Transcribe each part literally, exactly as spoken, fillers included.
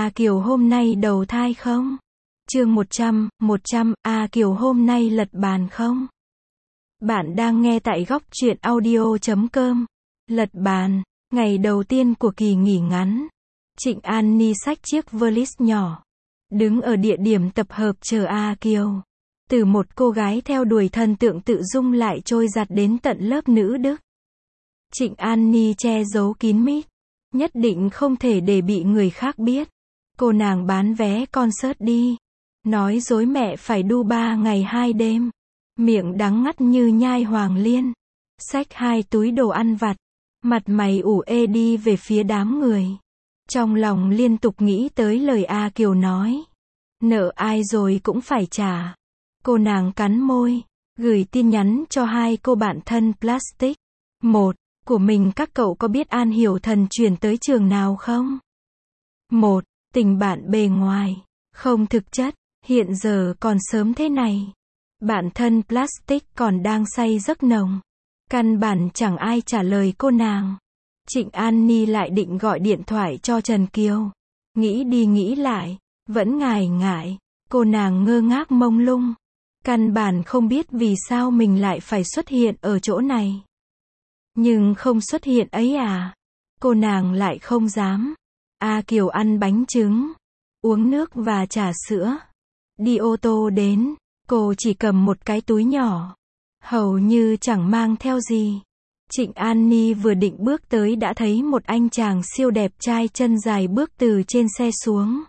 A Kiều hôm nay đầu thai không? Chương một trăm, một trăm, A Kiều hôm nay lật bàn không? Bạn đang nghe tại góc truyện audio chấm com. Lật bàn, ngày đầu tiên của kỳ nghỉ ngắn. Trịnh An Ni xách chiếc valiz nhỏ, đứng ở địa điểm tập hợp chờ A Kiều. Từ một cô gái theo đuổi thần tượng tự dung lại trôi giặt đến tận lớp nữ đức. Trịnh An Ni che giấu kín mít, nhất định không thể để bị người khác biết. Cô nàng bán vé concert đi, nói dối mẹ phải đu ba ngày hai đêm, miệng đắng ngắt như nhai hoàng liên, xách hai túi đồ ăn vặt, mặt mày ủ ê đi về phía đám người. Trong lòng liên tục nghĩ tới lời A Kiều nói, nợ ai rồi cũng phải trả. Cô nàng cắn môi, gửi tin nhắn cho hai cô bạn thân plastic. Một, của mình các cậu có biết An Hiểu Thần chuyển tới trường nào không? Một, tình bạn bề ngoài, không thực chất, hiện giờ còn sớm thế này. Bạn thân plastic còn đang say giấc nồng. Căn bản chẳng ai trả lời cô nàng. Trịnh An Ni lại định gọi điện thoại cho Trần Kiều. Nghĩ đi nghĩ lại, vẫn ngại ngại. Cô nàng ngơ ngác mông lung. Căn bản không biết vì sao mình lại phải xuất hiện ở chỗ này. Nhưng không xuất hiện ấy à? Cô nàng lại không dám. A Kiều ăn bánh trứng, uống nước và trà sữa. Đi ô tô đến, cô chỉ cầm một cái túi nhỏ, hầu như chẳng mang theo gì. Trịnh An Ni vừa định bước tới đã thấy một anh chàng siêu đẹp trai chân dài bước từ trên xe xuống.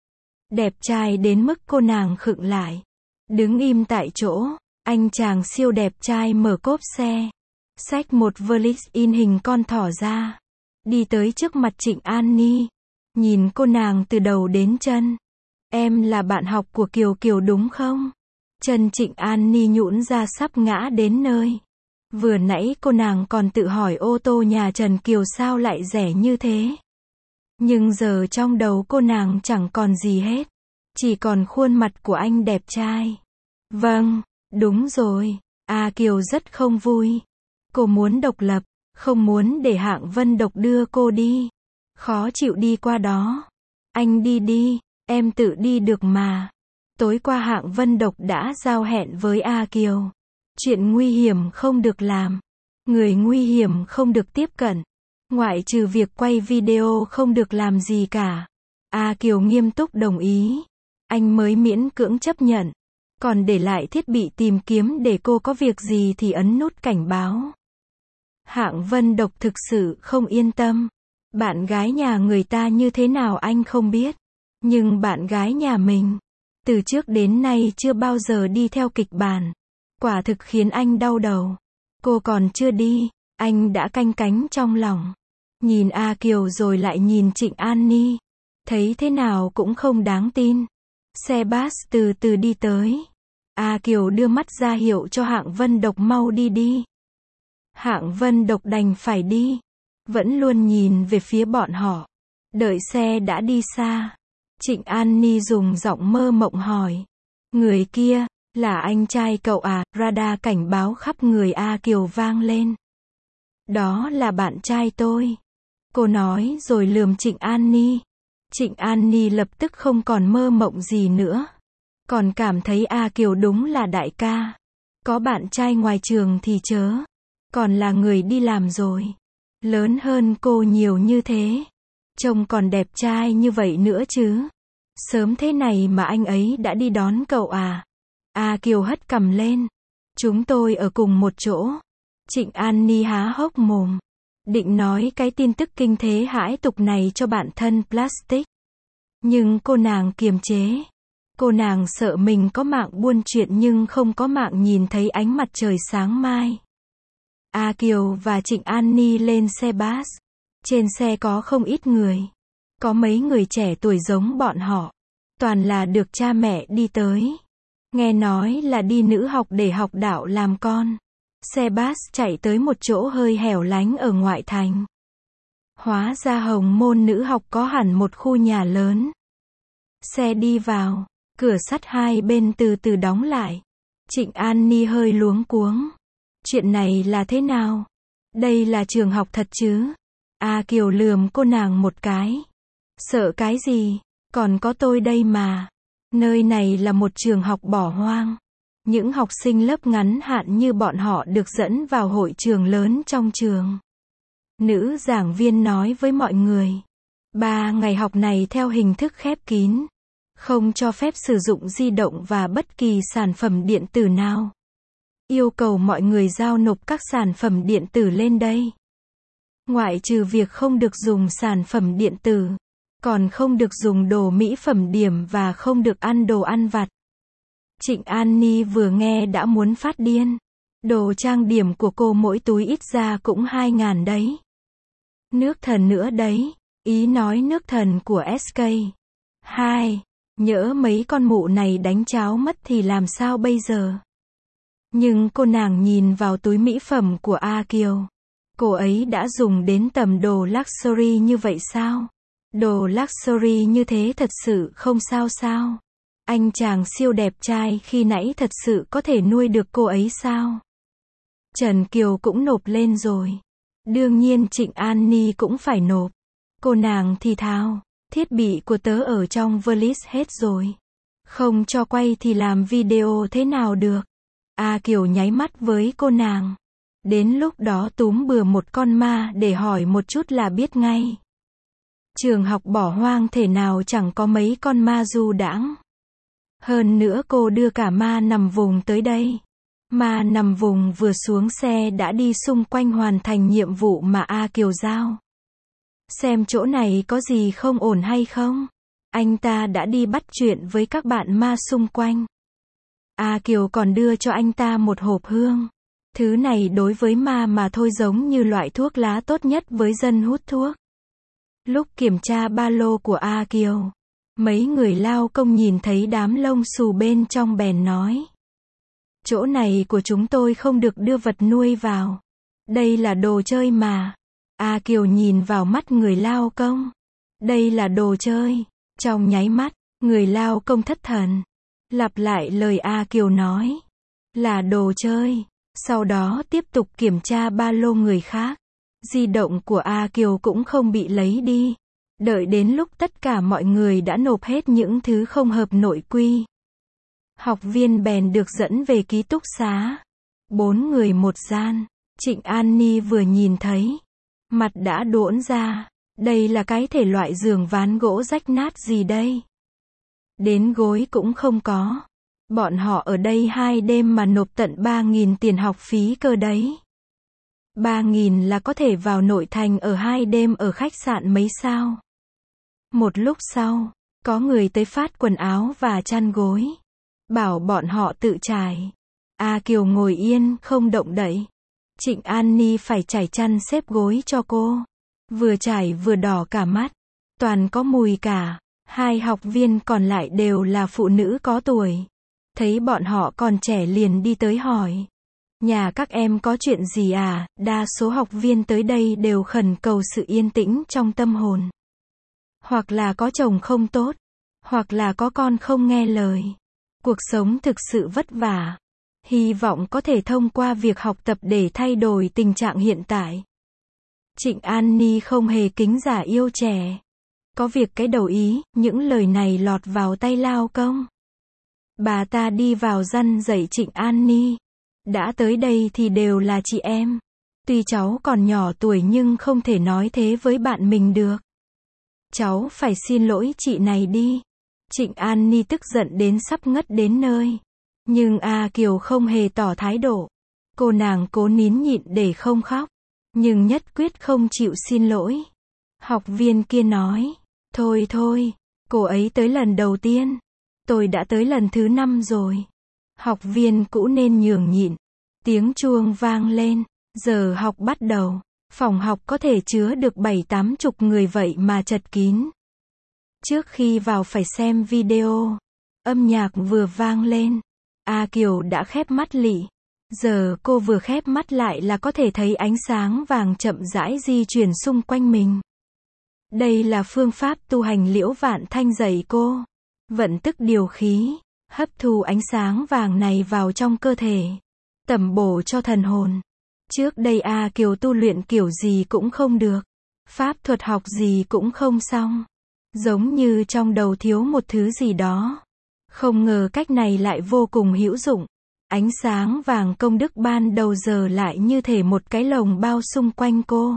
Đẹp trai đến mức cô nàng khựng lại, đứng im tại chỗ. Anh chàng siêu đẹp trai mở cốp xe, xách một valiz in hình con thỏ ra, đi tới trước mặt Trịnh An Ni, nhìn cô nàng từ đầu đến chân. Em là bạn học của Kiều Kiều đúng không? Chân Trịnh An Ni nhũn ra sắp ngã đến nơi. Vừa nãy cô nàng còn tự hỏi ô tô nhà Trần Kiều sao lại rẻ như thế. Nhưng giờ trong đầu cô nàng chẳng còn gì hết, chỉ còn khuôn mặt của anh đẹp trai. Vâng, đúng rồi, A Kiều rất không vui. Cô muốn độc lập, không muốn để Hạng Vân Độc đưa cô đi. Khó chịu đi qua đó. Anh đi đi, em tự đi được mà. Tối qua Hạng Vân Độc đã giao hẹn với A Kiều. Chuyện nguy hiểm không được làm. Người nguy hiểm không được tiếp cận. Ngoại trừ việc quay video không được làm gì cả. A Kiều nghiêm túc đồng ý. Anh mới miễn cưỡng chấp nhận. Còn để lại thiết bị tìm kiếm để cô có việc gì thì ấn nút cảnh báo. Hạng Vân Độc thực sự không yên tâm. Bạn gái nhà người ta như thế nào anh không biết. Nhưng bạn gái nhà mình, từ trước đến nay chưa bao giờ đi theo kịch bản. Quả thực khiến anh đau đầu. Cô còn chưa đi, anh đã canh cánh trong lòng. Nhìn A Kiều rồi lại nhìn Trịnh An Ni. Thấy thế nào cũng không đáng tin. Xe bus từ từ đi tới. A Kiều đưa mắt ra hiệu cho Hạng Vân Độc mau đi đi. Hạng Vân Độc đành phải đi. Vẫn luôn nhìn về phía bọn họ. Đợi xe đã đi xa. Trịnh An Ni dùng giọng mơ mộng hỏi. Người kia, là anh trai cậu à? Radar cảnh báo khắp người A Kiều vang lên. Đó là bạn trai tôi. Cô nói rồi lườm Trịnh An Ni. Trịnh An Ni lập tức không còn mơ mộng gì nữa. Còn cảm thấy A Kiều đúng là đại ca. Có bạn trai ngoài trường thì chớ. Còn là người đi làm rồi. Lớn hơn cô nhiều như thế. Trông còn đẹp trai như vậy nữa chứ. Sớm thế này mà anh ấy đã đi đón cậu à? A Kiều hất cằm lên. Chúng tôi ở cùng một chỗ. Trịnh An Ni há hốc mồm. Định nói cái tin tức kinh thế hãi tục này cho bạn thân plastic. Nhưng cô nàng kiềm chế. Cô nàng sợ mình có mạng buôn chuyện nhưng không có mạng nhìn thấy ánh mặt trời sáng mai. A Kiều và Trịnh An Ni lên xe bus. Trên xe có không ít người. Có mấy người trẻ tuổi giống bọn họ. Toàn là được cha mẹ đi tới. Nghe nói là đi nữ học để học đạo làm con. Xe bus chạy tới một chỗ hơi hẻo lánh ở ngoại thành. Hóa ra Hồng Môn nữ học có hẳn một khu nhà lớn. Xe đi vào, cửa sắt hai bên từ từ đóng lại. Trịnh An Ni hơi luống cuống. Chuyện này là thế nào? Đây là trường học thật chứ? A Kiều lườm cô nàng một cái. Sợ cái gì? Còn có tôi đây mà. Nơi này là một trường học bỏ hoang. Những học sinh lớp ngắn hạn như bọn họ được dẫn vào hội trường lớn trong trường. Nữ giảng viên nói với mọi người. Ba ngày học này theo hình thức khép kín. Không cho phép sử dụng di động và bất kỳ sản phẩm điện tử nào. Yêu cầu mọi người giao nộp các sản phẩm điện tử lên đây. Ngoại trừ việc không được dùng sản phẩm điện tử, còn không được dùng đồ mỹ phẩm điểm và không được ăn đồ ăn vặt. Trịnh An Ni vừa nghe đã muốn phát điên. Đồ trang điểm của cô mỗi túi ít ra cũng hai ngàn đấy. Nước thần nữa đấy. Ý nói nước thần của ét ca. Hai. Nhỡ mấy con mụ này đánh cháo mất thì làm sao bây giờ? Nhưng cô nàng nhìn vào túi mỹ phẩm của A Kiều. Cô ấy đã dùng đến tầm đồ luxury như vậy sao? Đồ luxury như thế thật sự không sao sao? Anh chàng siêu đẹp trai khi nãy thật sự có thể nuôi được cô ấy sao? Trần Kiều cũng nộp lên rồi. Đương nhiên Trịnh An Ni cũng phải nộp. Cô nàng thì thào, thiết bị của tớ ở trong valiz hết rồi. Không cho quay thì làm video thế nào được? A Kiều nháy mắt với cô nàng. Đến lúc đó túm bừa một con ma để hỏi một chút là biết ngay. Trường học bỏ hoang thể nào chẳng có mấy con ma du đãng. Hơn nữa cô đưa cả ma nằm vùng tới đây. Ma nằm vùng vừa xuống xe đã đi xung quanh hoàn thành nhiệm vụ mà A Kiều giao. Xem chỗ này có gì không ổn hay không? Anh ta đã đi bắt chuyện với các bạn ma xung quanh. A Kiều còn đưa cho anh ta một hộp hương. Thứ này đối với ma mà thôi giống như loại thuốc lá tốt nhất với dân hút thuốc. Lúc kiểm tra ba lô của A Kiều, mấy người lao công nhìn thấy đám lông xù bên trong bèn nói. Chỗ này của chúng tôi không được đưa vật nuôi vào. Đây là đồ chơi mà. A Kiều nhìn vào mắt người lao công. Đây là đồ chơi. Trong nháy mắt, người lao công thất thần. Lặp lại lời A Kiều nói. Là đồ chơi. Sau đó tiếp tục kiểm tra ba lô người khác. Di động của A Kiều cũng không bị lấy đi. Đợi đến lúc tất cả mọi người đã nộp hết những thứ không hợp nội quy. Học viên bèn được dẫn về ký túc xá. Bốn người một gian. Trịnh An Ni vừa nhìn thấy. Mặt đã đỗn ra. Đây là cái thể loại giường ván gỗ rách nát gì đây? Đến gối cũng không có. Bọn họ ở đây hai đêm mà nộp tận ba nghìn tiền học phí cơ đấy. ba nghìn là có thể vào nội thành ở hai đêm ở khách sạn mấy sao. Một lúc sau, có người tới phát quần áo và chăn gối. Bảo bọn họ tự trải. A Kiều ngồi yên, không động đậy. Trịnh An Ni phải trải chăn xếp gối cho cô. Vừa trải vừa đỏ cả mắt. Toàn có mùi cả. Hai học viên còn lại đều là phụ nữ có tuổi. Thấy bọn họ còn trẻ liền đi tới hỏi. Nhà các em có chuyện gì à? Đa số học viên tới đây đều khẩn cầu sự yên tĩnh trong tâm hồn. Hoặc là có chồng không tốt. Hoặc là có con không nghe lời. Cuộc sống thực sự vất vả. Hy vọng có thể thông qua việc học tập để thay đổi tình trạng hiện tại. Trịnh An Ni không hề kính giả yêu trẻ. Có việc cái đầu ý, những lời này lọt vào tay lao công. Bà ta đi vào răn dạy Trịnh An Ni. Đã tới đây thì đều là chị em. Tuy cháu còn nhỏ tuổi nhưng không thể nói thế với bạn mình được. Cháu phải xin lỗi chị này đi. Trịnh An Ni tức giận đến sắp ngất đến nơi. Nhưng A Kiều không hề tỏ thái độ. Cô nàng cố nín nhịn để không khóc. Nhưng nhất quyết không chịu xin lỗi. Học viên kia nói. Thôi thôi, cô ấy tới lần đầu tiên. Tôi đã tới lần thứ năm rồi. Học viên cũ nên nhường nhịn. Tiếng chuông vang lên. Giờ học bắt đầu. Phòng học có thể chứa được bảy tám chục người vậy mà chật kín. Trước khi vào phải xem video. Âm nhạc vừa vang lên. A Kiều đã khép mắt lị. Giờ cô vừa khép mắt lại là có thể thấy ánh sáng vàng chậm rãi di chuyển xung quanh mình. Đây là phương pháp tu hành Liễu Vạn Thanh dạy cô. Vận tức điều khí, hấp thu ánh sáng vàng này vào trong cơ thể. Tẩm bổ cho thần hồn. Trước đây A Kiều tu luyện kiểu gì cũng không được. Pháp thuật học gì cũng không xong. Giống như trong đầu thiếu một thứ gì đó. Không ngờ cách này lại vô cùng hữu dụng. Ánh sáng vàng công đức ban đầu giờ lại như thể một cái lồng bao xung quanh cô.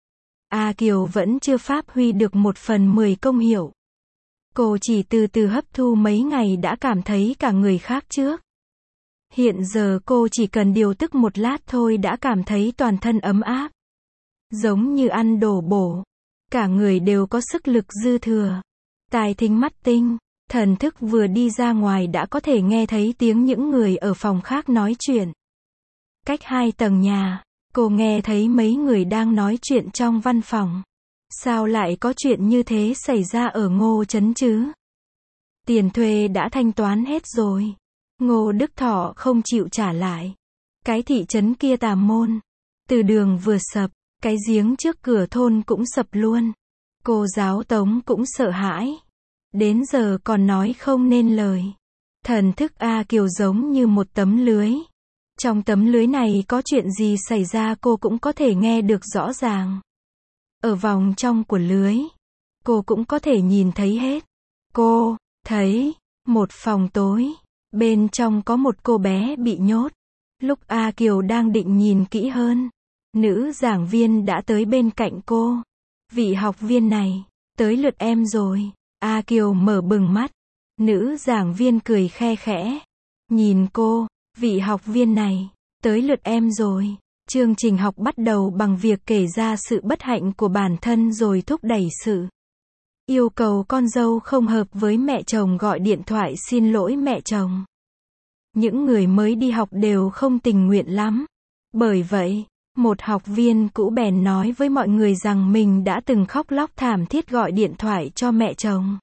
A Kiều vẫn chưa phát huy được một phần mười công hiệu. Cô chỉ từ từ hấp thu mấy ngày đã cảm thấy cả người khác trước. Hiện giờ cô chỉ cần điều tức một lát thôi đã cảm thấy toàn thân ấm áp. Giống như ăn đồ bổ. Cả người đều có sức lực dư thừa. Tai thính mắt tinh. Thần thức vừa đi ra ngoài đã có thể nghe thấy tiếng những người ở phòng khác nói chuyện. Cách hai tầng nhà, cô nghe thấy mấy người đang nói chuyện trong văn phòng. Sao lại có chuyện như thế xảy ra ở Ngô Trấn chứ? Tiền thuê đã thanh toán hết rồi. Ngô Đức Thọ không chịu trả lại. Cái thị trấn kia tà môn. Từ đường vừa sập, cái giếng trước cửa thôn cũng sập luôn. Cô giáo Tống cũng sợ hãi. Đến giờ còn nói không nên lời. Thần thức A Kiều giống như một tấm lưới. Trong tấm lưới này có chuyện gì xảy ra cô cũng có thể nghe được rõ ràng. Ở vòng trong của lưới, cô cũng có thể nhìn thấy hết. Cô thấy một phòng tối, bên trong có một cô bé bị nhốt. Lúc A Kiều đang định nhìn kỹ hơn, nữ giảng viên đã tới bên cạnh cô. Vị học viên này, tới lượt em rồi. A Kiều mở bừng mắt. Nữ giảng viên cười khe khẽ. Nhìn cô, vị học viên này, tới lượt em rồi. Chương trình học bắt đầu bằng việc kể ra sự bất hạnh của bản thân rồi thúc đẩy sự yêu cầu con dâu không hợp với mẹ chồng gọi điện thoại xin lỗi mẹ chồng. Những người mới đi học đều không tình nguyện lắm. Bởi vậy, một học viên cũ bèn nói với mọi người rằng mình đã từng khóc lóc thảm thiết gọi điện thoại cho mẹ chồng.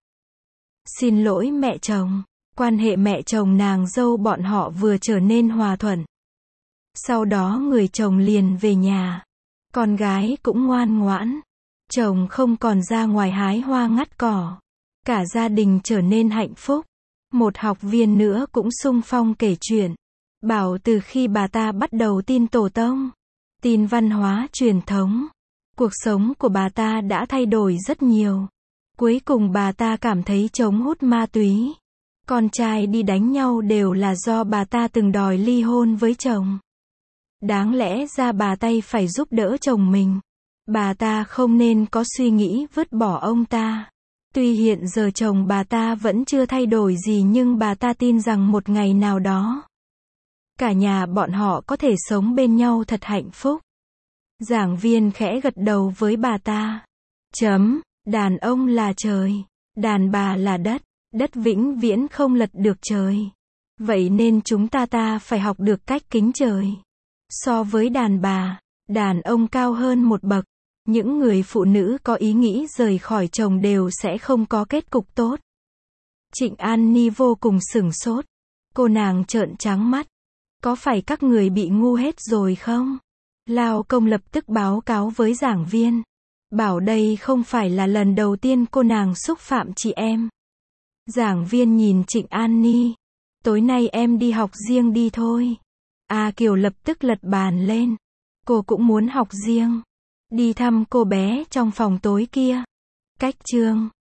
Xin lỗi mẹ chồng. Quan hệ mẹ chồng nàng dâu bọn họ vừa trở nên hòa thuận. Sau đó người chồng liền về nhà. Con gái cũng ngoan ngoãn. Chồng không còn ra ngoài hái hoa ngắt cỏ. Cả gia đình trở nên hạnh phúc. Một học viên nữa cũng xung phong kể chuyện. Bảo từ khi bà ta bắt đầu tin tổ tông, tin văn hóa truyền thống, cuộc sống của bà ta đã thay đổi rất nhiều. Cuối cùng bà ta cảm thấy chồng hút ma túy. Con trai đi đánh nhau đều là do bà ta từng đòi ly hôn với chồng. Đáng lẽ ra bà ta phải giúp đỡ chồng mình. Bà ta không nên có suy nghĩ vứt bỏ ông ta. Tuy hiện giờ chồng bà ta vẫn chưa thay đổi gì nhưng bà ta tin rằng một ngày nào đó, cả nhà bọn họ có thể sống bên nhau thật hạnh phúc. Giảng viên khẽ gật đầu với bà ta. Chấm, đàn ông là trời, đàn bà là đất, đất vĩnh viễn không lật được trời. Vậy nên chúng ta ta phải học được cách kính trời. So với đàn bà, đàn ông cao hơn một bậc. Những người phụ nữ có ý nghĩ rời khỏi chồng đều sẽ không có kết cục tốt. Trịnh An Ni vô cùng sửng sốt. Cô nàng trợn trắng mắt. Có phải các người bị ngu hết rồi không? Lao Công lập tức báo cáo với giảng viên. Bảo đây không phải là lần đầu tiên cô nàng xúc phạm chị em. Giảng viên nhìn Trịnh An Ni. Tối nay em đi học riêng đi thôi. A Kiều lập tức lật bàn lên. Cô cũng muốn học riêng. Đi thăm cô bé trong phòng tối kia. Cách chương